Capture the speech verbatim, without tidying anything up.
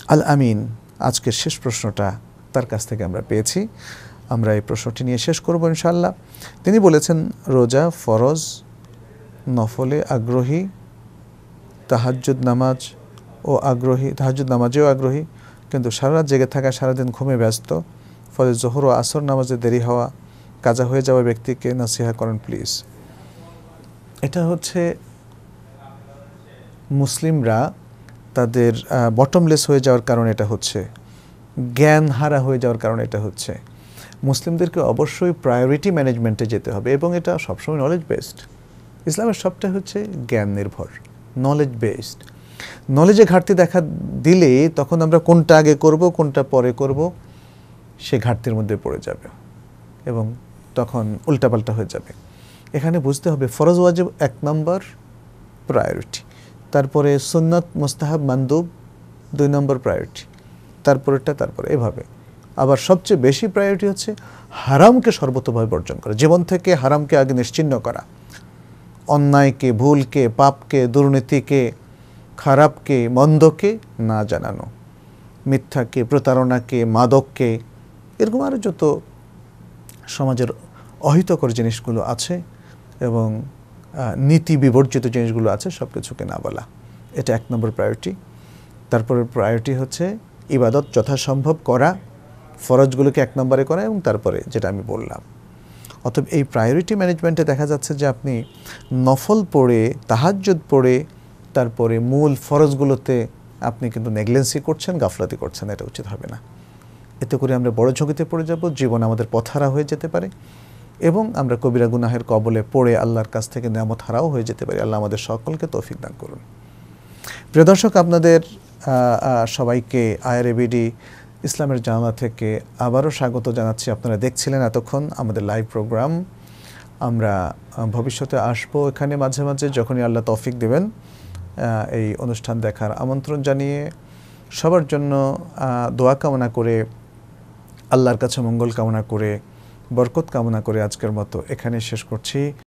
আল আমিন আজকের শেষ প্রশ্নটা তার কাছ থেকে আমরা পেয়েছি। আমরা এই প্রশ্নটি নিয়ে শেষ করব ইনশাআল্লাহ। তিনি বলেছেন, রোজা ফরজ, নফলে আগ্রহী, তাহাজ্জুদ নামাজ ও আগ্রহী, তাহাজ্জুদ নামাজেও আগ্রহী, কিন্তু সারা রাত জেগে থাকা, সারাদিন ঘুমে ব্যস্ত, ফলে জোহর ও আসর নামাজে দেরি হওয়া, কাজা হয়ে যাওয়া ব্যক্তিকে নাসিহা করেন প্লিজ। এটা হচ্ছে মুসলিমরা তাদের বটমলেস হয়ে যাওয়ার কারণে এটা হচ্ছে, জ্ঞান হারা হয়ে যাওয়ার কারণে এটা হচ্ছে। মুসলিমদেরকে অবশ্যই প্রায়োরিটি ম্যানেজমেন্টে যেতে হবে, এবং এটা সবসময় নলেজ বেসড। ইসলামের সবটা হচ্ছে জ্ঞান নির্ভর, নলেজ বেসড। নলেজে ঘাটতি দেখা দিলে তখন আমরা কোনটা আগে করব, কোনটা পরে করব, সে ঘাটতির মধ্যে পড়ে যাবে এবং তখন উল্টাপাল্টা হয়ে যাবে। এখানে বুঝতে হবে ফরজ ওয়াজিব এক নম্বর প্রায়োরিটি, তারপরে সুন্নত মুস্তাহাব মানদুব দুই নম্বর প্রায়োরিটি, তারপরেরটা তারপরে, এভাবে। আবার সবচেয়ে বেশি প্রায়োরিটি হচ্ছে হারামকে সর্বতোভাবে বর্জন করা, জীবন থেকে হারামকে আগে নিশ্চিহ্ন করা, অন্যায়কে, ভুলকে, পাপকে, দুর্নীতিকে, খারাপকে, মন্দকে না জানানো, মিথ্যাকে, প্রতারণাকে, মাদককে, এরকম আরও যত সমাজের অহিতকর জিনিসগুলো আছে এবং নীতি বিবর্জিত জিনিসগুলো আছে সব কিছুকে না বলা, এটা এক নম্বর প্রায়োরিটি। তারপরে প্রায়োরিটি হচ্ছে ইবাদত যথাসম্ভব করা, ফরজগুলোকে এক নম্বরে করা, এবং তারপরে যেটা আমি বললাম। অতএব এই প্রায়োরিটি ম্যানেজমেন্টে দেখা যাচ্ছে যে আপনি নফল পড়ে, তাহাজ্জুদ পড়ে, তারপরে মূল ফরজগুলোতে আপনি কিন্তু নেগলেন্সি করছেন, গাফলাতি করছেন। এটা উচিত হবে না। এতে করে আমরা বড় ঝুঁকিতে পড়ে যাব, জীবন আমাদের পথহারা হয়ে যেতে পারে এবং আমরা কবিরা গুনাহের কবলে পড়ে আল্লাহর কাছ থেকে নেয়ামত হারাও হয়ে যেতে পারি। আল্লাহ আমাদের সকলকে তৌফিক দান করুন। প্রিয় দর্শক, আপনাদের সবাইকে আইআরএবিডি ইসলামের জানালা থেকে আবারও স্বাগত জানাচ্ছি। আপনারা দেখছিলেন এতক্ষণ আমাদের লাইভ প্রোগ্রাম। আমরা ভবিষ্যতে আসবো এখানে মাঝে মাঝে, যখনই আল্লাহ তৌফিক দেবেন। এই অনুষ্ঠান দেখার আমন্ত্রণ জানিয়ে সবার জন্য দোয়া কামনা করে, আল্লাহর কাছে মঙ্গল কামনা করে, বরকত কামনা করে আজকের মতো এখানে শেষ করছি।